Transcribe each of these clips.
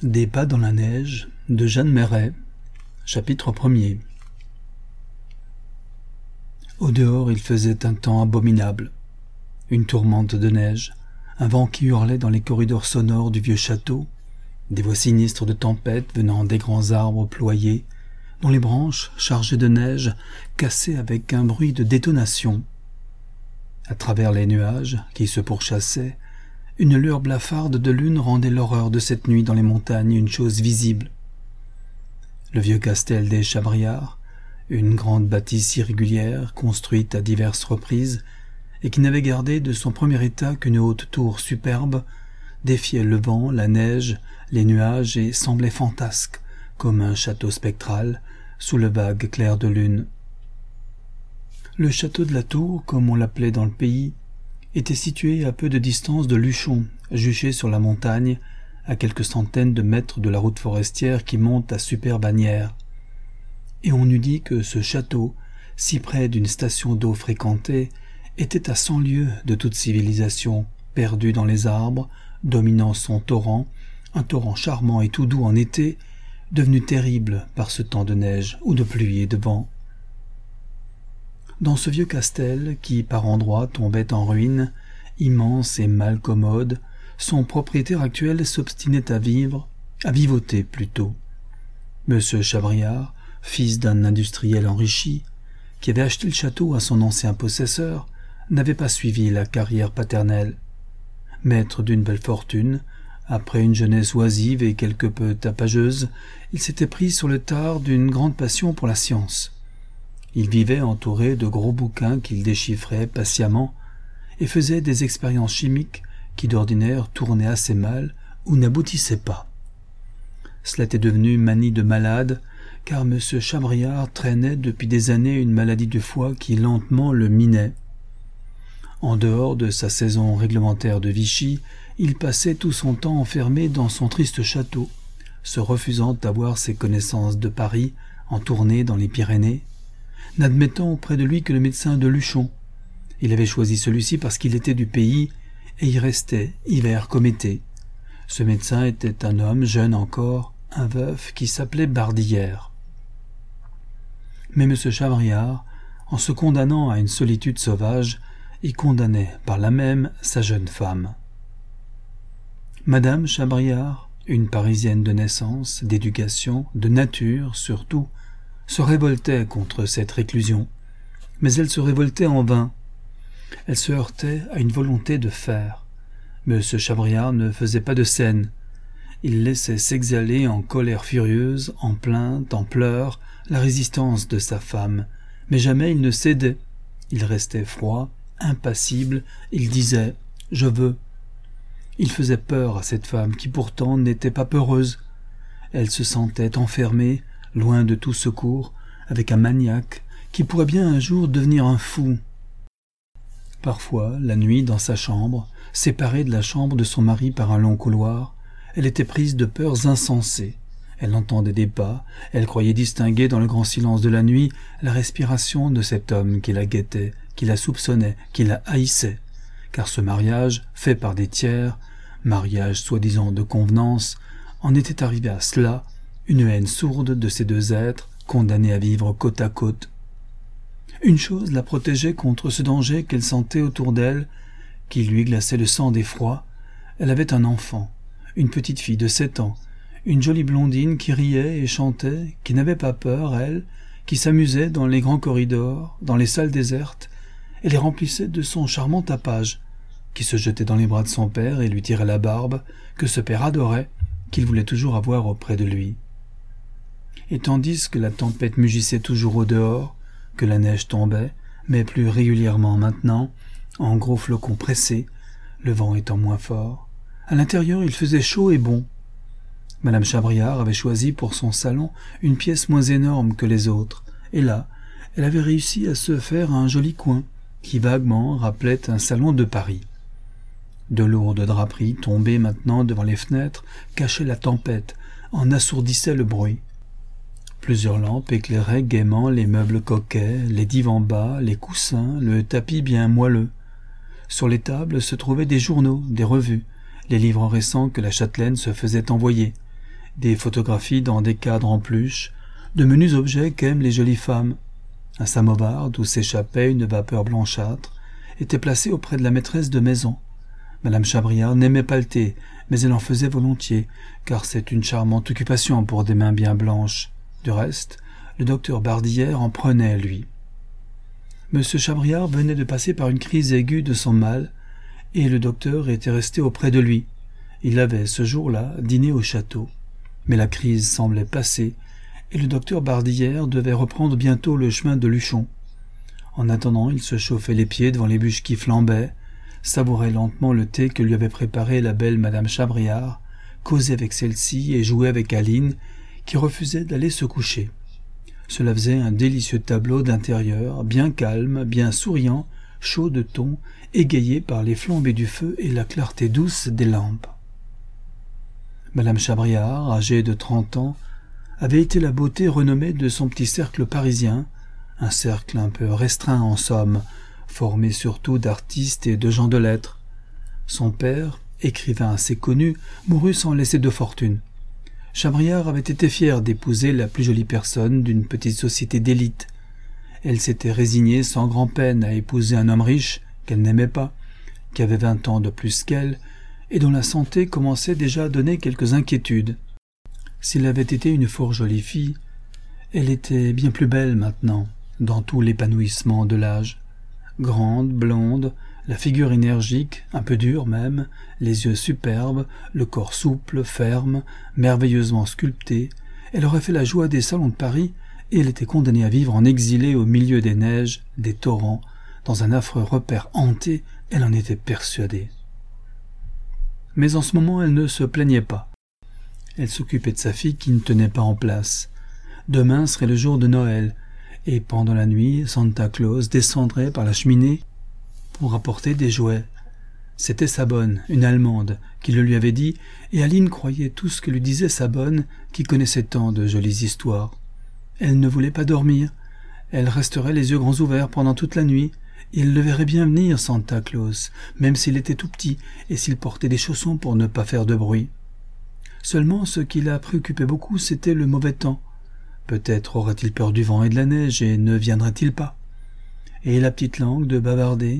Des pas dans la neige de Jeanne Marais, chapitre 1er. Au dehors, il faisait un temps abominable. Une tourmente de neige, un vent qui hurlait dans les corridors sonores du vieux château, des voix sinistres de tempête venant des grands arbres ployés, dont les branches, chargées de neige, cassaient avec un bruit de détonation. À travers les nuages qui se pourchassaient, une lueur blafarde de lune rendait l'horreur de cette nuit dans les montagnes une chose visible. Le vieux castel des Chabriards, une grande bâtisse irrégulière construite à diverses reprises et qui n'avait gardé de son premier état qu'une haute tour superbe, défiait le vent, la neige, les nuages et semblait fantasque, comme un château spectral, sous le vague clair de lune. Le château de la Tour, comme on l'appelait dans le pays, était situé à peu de distance de Luchon, juché sur la montagne, à quelques centaines de mètres de la route forestière qui monte à Super-Bagnères. Et on eût dit que ce château, si près d'une station d'eau fréquentée, était à 100 lieues de toute civilisation, perdu dans les arbres, dominant son torrent, un torrent charmant et tout doux en été, devenu terrible par ce temps de neige ou de pluie et de vent. Dans ce vieux castel, qui par endroits tombait en ruine, immense et mal commode, son propriétaire actuel s'obstinait à vivoter plutôt. Monsieur Chabriard, fils d'un industriel enrichi, qui avait acheté le château à son ancien possesseur, n'avait pas suivi la carrière paternelle. Maître d'une belle fortune, après une jeunesse oisive et quelque peu tapageuse, il s'était pris sur le tard d'une grande passion pour la science. Il vivait entouré de gros bouquins qu'il déchiffrait patiemment et faisait des expériences chimiques qui d'ordinaire tournaient assez mal ou n'aboutissaient pas. Cela était devenu manie de malade, car M. Chabriard traînait depuis des années une maladie du foie qui lentement le minait. En dehors de sa saison réglementaire de Vichy, il passait tout son temps enfermé dans son triste château, se refusant d'avoir ses connaissances de Paris en tournée dans les Pyrénées, n'admettant auprès de lui que le médecin de Luchon. Il avait choisi celui-ci parce qu'il était du pays et y restait, hiver comme été. Ce médecin était un homme, jeune encore, un veuf, qui s'appelait Bardillère. Mais M. Chabriard, en se condamnant à une solitude sauvage, y condamnait par là même sa jeune femme. Madame Chabriard, une Parisienne de naissance, d'éducation, de nature surtout, se révoltait contre cette réclusion, mais elle se révoltait en vain. Elle se heurtait à une volonté de faire. M. Chabriard ne faisait pas de scène. Il laissait s'exhaler en colère furieuse, en plaintes, en pleurs, la résistance de sa femme, mais jamais il ne cédait. Il restait froid, impassible, il disait « Je veux ». Il faisait peur à cette femme qui pourtant n'était pas peureuse. Elle se sentait enfermée, loin de tout secours, avec un maniaque qui pourrait bien un jour devenir un fou. Parfois, la nuit, dans sa chambre, séparée de la chambre de son mari par un long couloir, elle était prise de peurs insensées. Elle entendait des pas, elle croyait distinguer dans le grand silence de la nuit la respiration de cet homme qui la guettait, qui la soupçonnait, qui la haïssait, car ce mariage, fait par des tiers, mariage soi-disant de convenance, en était arrivé à cela, une haine sourde de ces deux êtres, condamnés à vivre côte à côte. Une chose la protégeait contre ce danger qu'elle sentait autour d'elle, qui lui glaçait le sang d'effroi. Elle avait un enfant, une petite fille de 7 ans, une jolie blondine qui riait et chantait, qui n'avait pas peur, elle, qui s'amusait dans les grands corridors, dans les salles désertes, et les remplissait de son charmant tapage, qui se jetait dans les bras de son père et lui tirait la barbe, que ce père adorait, qu'il voulait toujours avoir auprès de lui. Et tandis que la tempête mugissait toujours au dehors, que la neige tombait, mais plus régulièrement maintenant, en gros flocons pressés, le vent étant moins fort, à l'intérieur il faisait chaud et bon. Madame Chabriard avait choisi pour son salon une pièce moins énorme que les autres, et là, elle avait réussi à se faire un joli coin, qui vaguement rappelait un salon de Paris. De lourdes draperies tombées maintenant devant les fenêtres cachaient la tempête, en assourdissaient le bruit. Plusieurs lampes éclairaient gaiement les meubles coquets, les divans bas, les coussins, le tapis bien moelleux. Sur les tables se trouvaient des journaux, des revues, les livres récents que la châtelaine se faisait envoyer, des photographies dans des cadres en peluche, de menus objets qu'aiment les jolies femmes. Un samovar d'où s'échappait une vapeur blanchâtre était placé auprès de la maîtresse de maison. Madame Chabriard n'aimait pas le thé, mais elle en faisait volontiers, car c'est une charmante occupation pour des mains bien blanches. Du reste, le docteur Bardillère en prenait, lui. Monsieur Chabriard venait de passer par une crise aiguë de son mal, et le docteur était resté auprès de lui. Il avait, ce jour-là, dîné au château. Mais la crise semblait passée, et le docteur Bardillère devait reprendre bientôt le chemin de Luchon. En attendant, il se chauffait les pieds devant les bûches qui flambaient, savourait lentement le thé que lui avait préparé la belle madame Chabriard, causait avec celle-ci et jouait avec Aline, qui refusait d'aller se coucher. Cela faisait un délicieux tableau d'intérieur, bien calme, bien souriant, chaud de ton, égayé par les flambées du feu et la clarté douce des lampes. Madame Chabriard, âgée de 30 ans, avait été la beauté renommée de son petit cercle parisien, un cercle un peu restreint en somme, formé surtout d'artistes et de gens de lettres. Son père, écrivain assez connu, mourut sans laisser de fortune. Chabriard avait été fière d'épouser la plus jolie personne d'une petite société d'élite. Elle s'était résignée sans grand-peine à épouser un homme riche qu'elle n'aimait pas, qui avait 20 ans de plus qu'elle, et dont la santé commençait déjà à donner quelques inquiétudes. S'il avait été une fort jolie fille, elle était bien plus belle maintenant, dans tout l'épanouissement de l'âge. Grande, blonde, la figure énergique, un peu dure même, les yeux superbes, le corps souple, ferme, merveilleusement sculpté, elle aurait fait la joie des salons de Paris, et elle était condamnée à vivre en exilée au milieu des neiges, des torrents, dans un affreux repère hanté, elle en était persuadée. Mais en ce moment elle ne se plaignait pas. Elle s'occupait de sa fille qui ne tenait pas en place. Demain serait le jour de Noël, et pendant la nuit, Santa Claus descendrait par la cheminée pour apporter des jouets. C'était sa bonne, une Allemande, qui le lui avait dit, et Aline croyait tout ce que lui disait sa bonne, qui connaissait tant de jolies histoires. Elle ne voulait pas dormir. Elle resterait les yeux grands ouverts pendant toute la nuit, et elle le verrait bien venir, Santa Claus, même s'il était tout petit, et s'il portait des chaussons pour ne pas faire de bruit. Seulement, ce qui la préoccupait beaucoup, c'était le mauvais temps. Peut-être aurait-il peur du vent et de la neige, et ne viendrait-il pas. Et la petite langue de bavarder.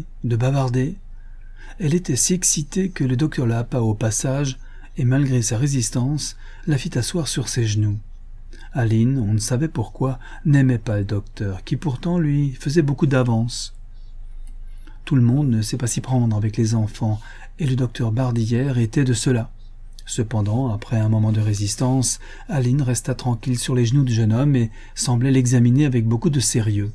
Elle était si excitée que le docteur la happa au passage, et malgré sa résistance, la fit asseoir sur ses genoux. Aline, on ne savait pourquoi, n'aimait pas le docteur, qui pourtant lui faisait beaucoup d'avance. Tout le monde ne sait pas s'y prendre avec les enfants, et le docteur Bardillère était de ceux-là. Cependant, après un moment de résistance, Aline resta tranquille sur les genoux du jeune homme et semblait l'examiner avec beaucoup de sérieux.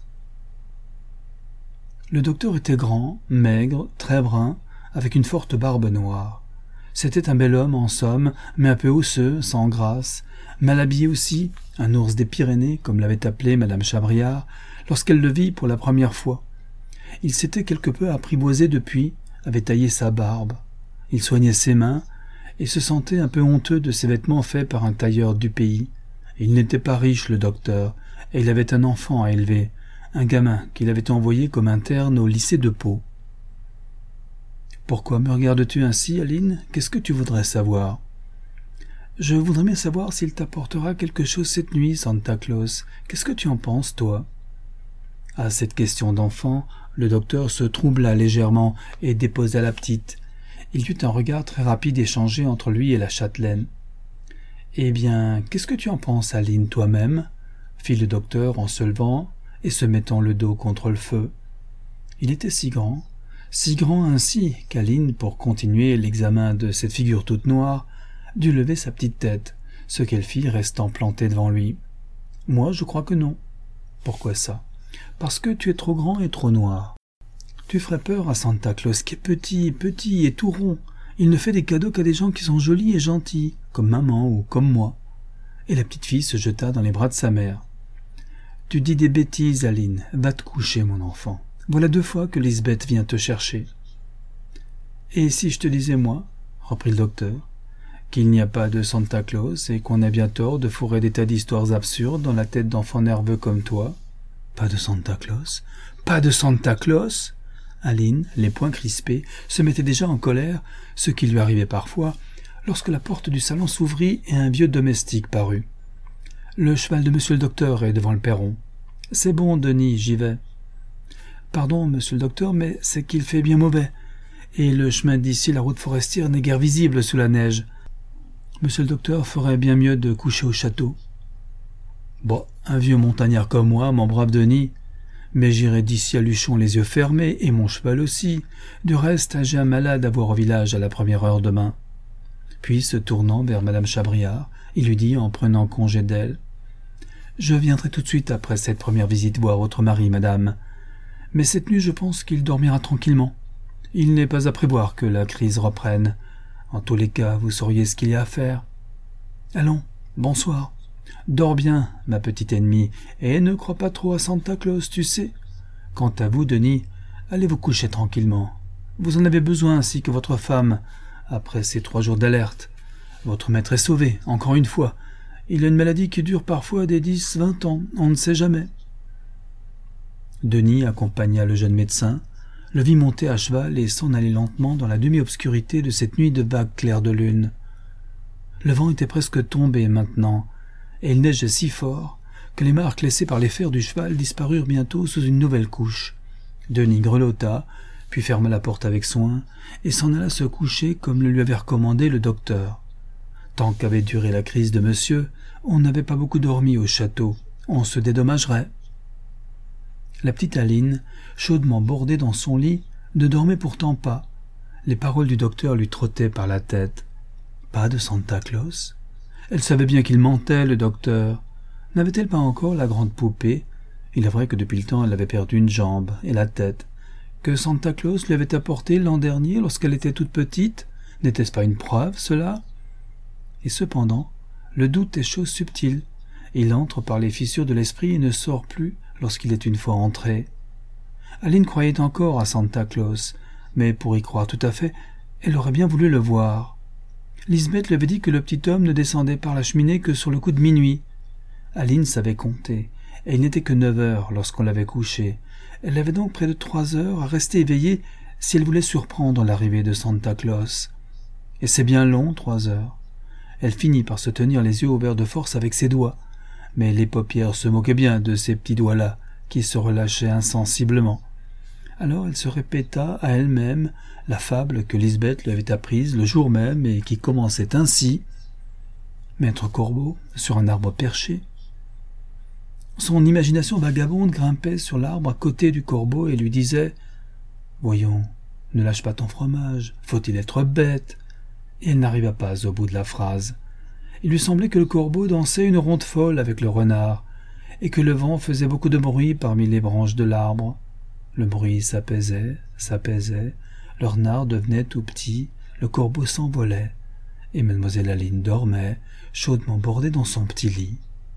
Le docteur était grand, maigre, très brun, avec une forte barbe noire. C'était un bel homme, en somme, mais un peu osseux, sans grâce, mal habillé aussi, un ours des Pyrénées, comme l'avait appelé madame Chabriard, lorsqu'elle le vit pour la première fois. Il s'était quelque peu apprivoisé depuis, avait taillé sa barbe. Il soignait ses mains, et se sentait un peu honteux de ses vêtements faits par un tailleur du pays. Il n'était pas riche, le docteur, et il avait un enfant à élever, un gamin qu'il avait envoyé comme interne au lycée de Pau. « Pourquoi me regardes-tu ainsi, Aline ? Qu'est-ce que tu voudrais savoir ?»« Je voudrais bien savoir s'il t'apportera quelque chose cette nuit, Santa Claus. Qu'est-ce que tu en penses, toi ?» À cette question d'enfant, le docteur se troubla légèrement et déposa la petite. Il y eut un regard très rapide échangé entre lui et la châtelaine. « Eh bien, qu'est-ce que tu en penses, Aline, toi-même » fit le docteur en se levant et se mettant le dos contre le feu. Il était si grand ainsi qu'Aline, pour continuer l'examen de cette figure toute noire, dut lever sa petite tête, ce qu'elle fit restant plantée devant lui. « Moi, je crois que non. »« Pourquoi ça ?»« Parce que tu es trop grand et trop noir. Tu ferais peur à Santa Claus, qui est petit et tout rond. Il ne fait des cadeaux qu'à des gens qui sont jolis et gentils, comme maman ou comme moi. » Et la petite fille se jeta dans les bras de sa mère. « Tu dis des bêtises, Aline. Va te coucher, mon enfant. Voilà 2 fois que Lisbeth vient te chercher. »« Et si je te disais, moi, reprit le docteur, qu'il n'y a pas de Santa Claus et qu'on a bien tort de fourrer des tas d'histoires absurdes dans la tête d'enfants nerveux comme toi. »« Pas de Santa Claus ? Pas de Santa Claus ?» Aline, les poings crispés, se mettait déjà en colère, ce qui lui arrivait parfois, lorsque la porte du salon s'ouvrit et un vieux domestique parut. « Le cheval de monsieur le docteur est devant le perron. »« C'est bon, Denis, j'y vais. »« Pardon, monsieur le docteur, mais c'est qu'il fait bien mauvais, et le chemin d'ici, la route forestière, n'est guère visible sous la neige. Monsieur le docteur ferait bien mieux de coucher au château. »« Bon, un vieux montagnard comme moi, mon brave Denis, mais j'irai d'ici à Luchon les yeux fermés, et mon cheval aussi. Du reste, j'ai un malade à voir au village à la première heure demain. » Puis, se tournant vers madame Chabriard, il lui dit en prenant congé d'elle: « Je viendrai tout de suite après cette première visite voir votre mari, madame. Mais cette nuit, je pense qu'il dormira tranquillement. Il n'est pas à prévoir que la crise reprenne. En tous les cas, vous sauriez ce qu'il y a à faire. Allons, bonsoir. Dors bien, ma petite ennemie, et ne crois pas trop à Santa Claus, tu sais. Quant à vous, Denis, allez vous coucher tranquillement. Vous en avez besoin ainsi que votre femme, après ces 3 jours d'alerte. Votre maître est sauvé, encore une fois. Il a une maladie qui dure parfois des 10-20 ans, on ne sait jamais. » Denis accompagna le jeune médecin, le vit monter à cheval et s'en aller lentement dans la demi-obscurité de cette nuit de vague claire de lune. Le vent était presque tombé maintenant, et il neigeait si fort que les marques laissées par les fers du cheval disparurent bientôt sous une nouvelle couche. Denis grelotta, puis ferma la porte avec soin, et s'en alla se coucher comme le lui avait recommandé le docteur. Tant qu'avait duré la crise de monsieur, on n'avait pas beaucoup dormi au château, on se dédommagerait. La petite Aline, chaudement bordée dans son lit, ne dormait pourtant pas. Les paroles du docteur lui trottaient par la tête. Pas de Santa Claus? Elle savait bien qu'il mentait, le docteur. N'avait-elle pas encore la grande poupée? Il est vrai que depuis le temps elle avait perdu une jambe et la tête. Que Santa Claus lui avait apporté l'an dernier lorsqu'elle était toute petite? N'était-ce pas une preuve, cela? Et cependant, le doute est chose subtile. Il entre par les fissures de l'esprit et ne sort plus lorsqu'il est une fois entré. Aline croyait encore à Santa Claus, mais pour y croire tout à fait, elle aurait bien voulu le voir. Lisbeth lui avait dit que le petit homme ne descendait par la cheminée que sur le coup de minuit. Aline savait compter, et il n'était que 9 heures lorsqu'on l'avait couché. Elle avait donc près de 3 heures à rester éveillée si elle voulait surprendre l'arrivée de Santa Claus. Et c'est bien long, 3 heures. Elle finit par se tenir les yeux ouverts de force avec ses doigts, mais les paupières se moquaient bien de ces petits doigts-là, qui se relâchaient insensiblement. Alors elle se répéta à elle-même la fable que Lisbeth lui avait apprise le jour même et qui commençait ainsi: Maître Corbeau, sur un arbre perché. Son imagination vagabonde grimpait sur l'arbre à côté du corbeau et lui disait: Voyons, ne lâche pas ton fromage, faut-il être bête? Et elle n'arriva pas au bout de la phrase. Il lui semblait que le corbeau dansait une ronde folle avec le renard, et que le vent faisait beaucoup de bruit parmi les branches de l'arbre. Le bruit s'apaisait, le renard devenait tout petit, le corbeau s'envolait, et mademoiselle Aline dormait, chaudement bordée dans son petit lit.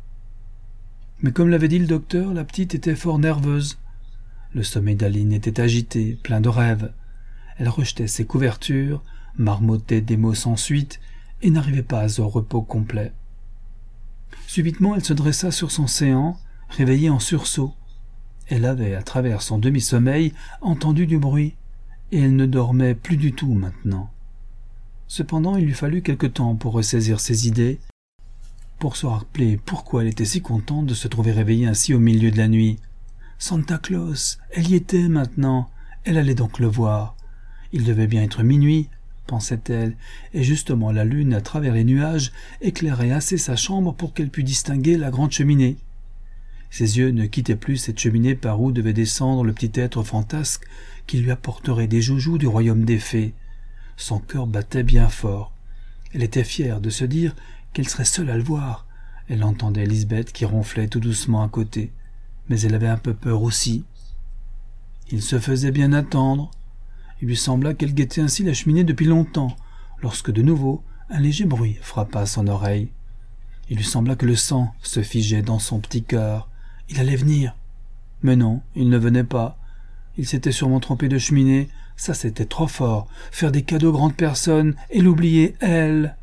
Mais comme l'avait dit le docteur, la petite était fort nerveuse. Le sommeil d'Aline était agité, plein de rêves. Elle rejetait ses couvertures, marmottait des mots sans suite, et n'arrivait pas au repos complet. Subitement, elle se dressa sur son séant, réveillée en sursaut. Elle avait, à travers son demi-sommeil, entendu du bruit, et elle ne dormait plus du tout maintenant. Cependant, il lui fallut quelque temps pour ressaisir ses idées, pour se rappeler pourquoi elle était si contente de se trouver réveillée ainsi au milieu de la nuit. Santa Claus, elle y était maintenant, elle allait donc le voir. Il devait bien être minuit, pensait-elle, et justement la lune, à travers les nuages, éclairait assez sa chambre pour qu'elle pût distinguer la grande cheminée. Ses yeux ne quittaient plus cette cheminée par où devait descendre le petit être fantasque qui lui apporterait des joujoux du royaume des fées. Son cœur battait bien fort. Elle était fière de se dire qu'elle serait seule à le voir. Elle entendait Lisbeth qui ronflait tout doucement à côté, mais elle avait un peu peur aussi. Il se faisait bien attendre. Il lui sembla qu'elle guettait ainsi la cheminée depuis longtemps, lorsque de nouveau un léger bruit frappa son oreille. Il lui sembla que le sang se figeait dans son petit cœur. Il allait venir. Mais non, il ne venait pas. Il s'était sûrement trompé de cheminée. Ça, c'était trop fort. Faire des cadeaux aux grandes personnes et l'oublier, elle.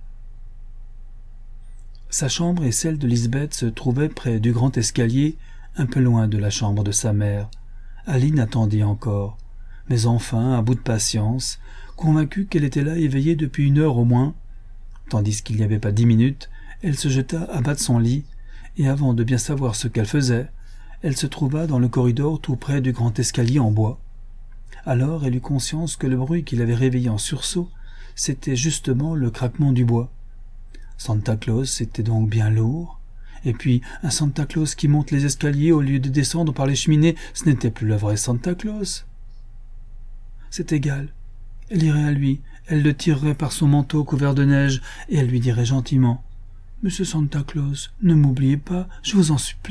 Sa chambre et celle de Lisbeth se trouvaient près du grand escalier, un peu loin de la chambre de sa mère. Aline attendit encore. Mais enfin, à bout de patience, convaincue qu'elle était là éveillée depuis 1 heure au moins, Tandis qu'il n'y avait pas 10 minutes, elle se jeta à bas de son lit, et avant de bien savoir ce qu'elle faisait, elle se trouva dans le corridor tout près du grand escalier en bois. Alors elle eut conscience que le bruit qui l'avait réveillée en sursaut, c'était justement le craquement du bois. Santa Claus était donc bien lourd, et puis un Santa Claus qui monte les escaliers au lieu de descendre par les cheminées, ce n'était plus le vrai Santa Claus. C'est égal, elle irait à lui, elle le tirerait par son manteau couvert de neige, et elle lui dirait gentiment « Monsieur Santa Claus, ne m'oubliez pas, je vous en supplie. »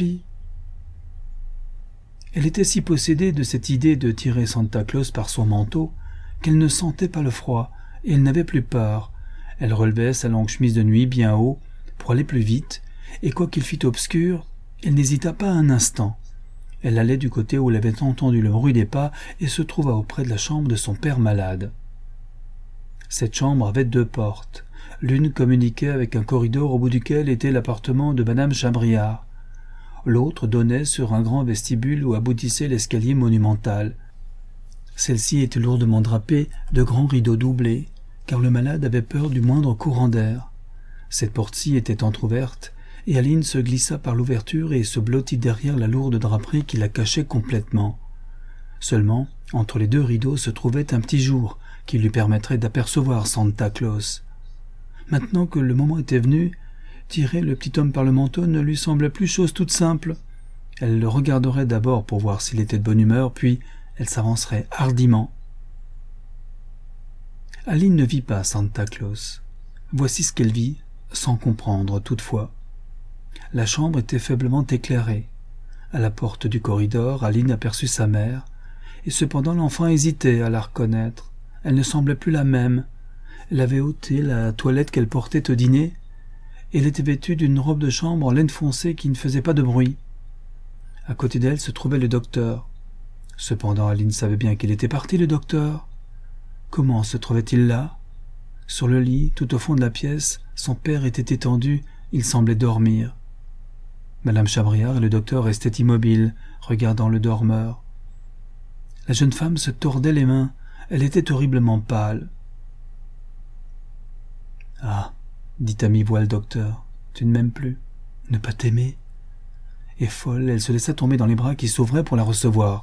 Elle était si possédée de cette idée de tirer Santa Claus par son manteau qu'elle ne sentait pas le froid, et elle n'avait plus peur. Elle relevait sa longue chemise de nuit bien haut pour aller plus vite, et quoiqu'il fît obscur, elle n'hésita pas un instant. Elle allait du côté où elle avait entendu le bruit des pas et se trouva auprès de la chambre de son père malade. Cette chambre avait 2 portes. L'une communiquait avec un corridor au bout duquel était l'appartement de madame Chabriard. L'autre donnait sur un grand vestibule où aboutissait l'escalier monumental. Celle-ci était lourdement drapée de grands rideaux doublés, car le malade avait peur du moindre courant d'air. Cette porte-ci était entr'ouverte, et Aline se glissa par l'ouverture et se blottit derrière la lourde draperie qui la cachait complètement. Seulement, entre les 2 rideaux se trouvait un petit jour qui lui permettrait d'apercevoir Santa Claus. Maintenant que le moment était venu, tirer le petit homme par le manteau ne lui semblait plus chose toute simple. Elle le regarderait d'abord pour voir s'il était de bonne humeur, puis elle s'avancerait hardiment. Aline ne vit pas Santa Claus. Voici ce qu'elle vit, sans comprendre toutefois. La chambre était faiblement éclairée. À la porte du corridor, Aline aperçut sa mère, et cependant l'enfant hésitait à la reconnaître. Elle ne semblait plus la même. Elle avait ôté la toilette qu'elle portait au dîner, et elle était vêtue d'une robe de chambre en laine foncée qui ne faisait pas de bruit. À côté d'elle se trouvait le docteur. Cependant, Aline savait bien qu'il était parti, le docteur. Comment se trouvait-il là? Sur le lit, tout au fond de la pièce, son père était étendu, il semblait dormir. Madame Chabriard et le docteur restaient immobiles, regardant le dormeur. La jeune femme se tordait les mains, elle était horriblement pâle. « Ah, dit à mi-voix le docteur, tu ne m'aimes plus, ne pas t'aimer ?» Et folle, elle se laissa tomber dans les bras qui s'ouvraient pour la recevoir.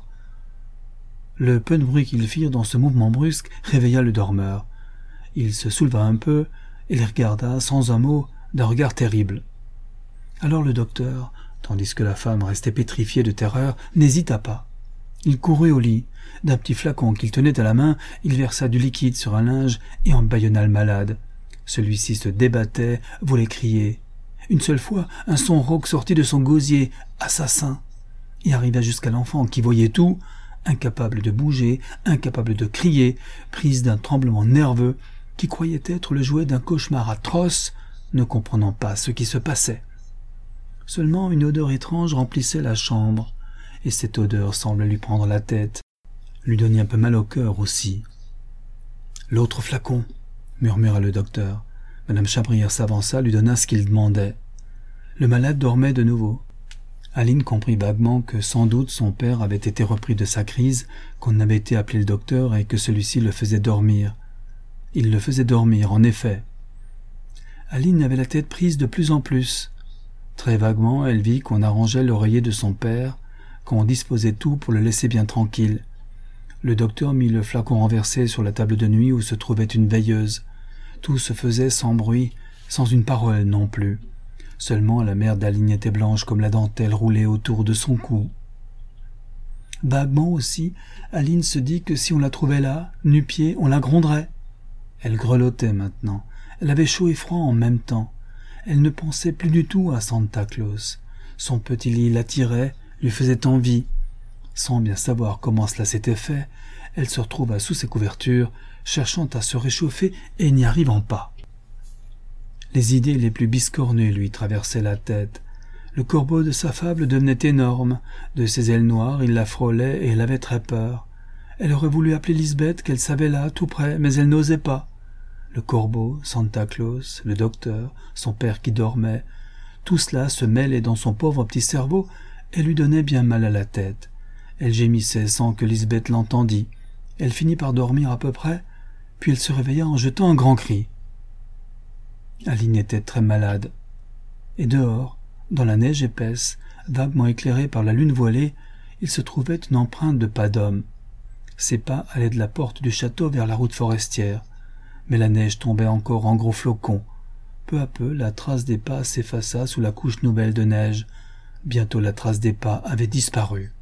Le peu de bruit qu'ils firent dans ce mouvement brusque réveilla le dormeur. Il se souleva un peu et les regarda sans un mot d'un regard terrible. Alors le docteur, tandis que la femme restait pétrifiée de terreur, n'hésita pas. Il courut au lit. D'un petit flacon qu'il tenait à la main, il versa du liquide sur un linge et en bâillonna le malade. Celui-ci se débattait, voulait crier. Une seule fois, un son rauque sortit de son gosier, assassin, et arriva jusqu'à l'enfant qui voyait tout, incapable de bouger, incapable de crier, prise d'un tremblement nerveux, qui croyait être le jouet d'un cauchemar atroce, ne comprenant pas ce qui se passait. Seulement une odeur étrange remplissait la chambre, et cette odeur semblait lui prendre la tête, lui donner un peu mal au cœur aussi. « L'autre flacon !» murmura le docteur. Madame Chabrière s'avança, lui donna ce qu'il demandait. Le malade dormait de nouveau. Aline comprit vaguement que sans doute son père avait été repris de sa crise, qu'on avait été appelé le docteur et que celui-ci le faisait dormir. Il le faisait dormir, en effet. Aline avait la tête prise de plus en plus. Très vaguement, elle vit qu'on arrangeait l'oreiller de son père, qu'on disposait tout pour le laisser bien tranquille. Le docteur mit le flacon renversé sur la table de nuit où se trouvait une veilleuse. Tout se faisait sans bruit, sans une parole non plus. Seulement la mère d'Aline était blanche comme la dentelle roulée autour de son cou. Vaguement aussi, Aline se dit que si on la trouvait là, nu-pied, on la gronderait. Elle grelottait maintenant. Elle avait chaud et froid en même temps. Elle ne pensait plus du tout à Santa Claus. Son petit lit l'attirait, lui faisait envie. Sans bien savoir comment cela s'était fait, elle se retrouva sous ses couvertures, cherchant à se réchauffer et n'y arrivant pas. Les idées les plus biscornues lui traversaient la tête. Le corbeau de sa fable devenait énorme. De ses ailes noires, il la frôlait et elle avait très peur. Elle aurait voulu appeler Lisbeth, qu'elle savait là, tout près, mais elle n'osait pas. Le corbeau, Santa Claus, le docteur, son père qui dormait, tout cela se mêlait dans son pauvre petit cerveau et lui donnait bien mal à la tête. Elle gémissait sans que Lisbeth l'entendît. Elle finit par dormir à peu près, puis elle se réveilla en jetant un grand cri. Aline était très malade. Et dehors, dans la neige épaisse, vaguement éclairée par la lune voilée, il se trouvait une empreinte de pas d'homme. Ses pas allaient de la porte du château vers la route forestière, mais la neige tombait encore en gros flocons. Peu à peu, la trace des pas s'effaça sous la couche nouvelle de neige. Bientôt la trace des pas avait disparu.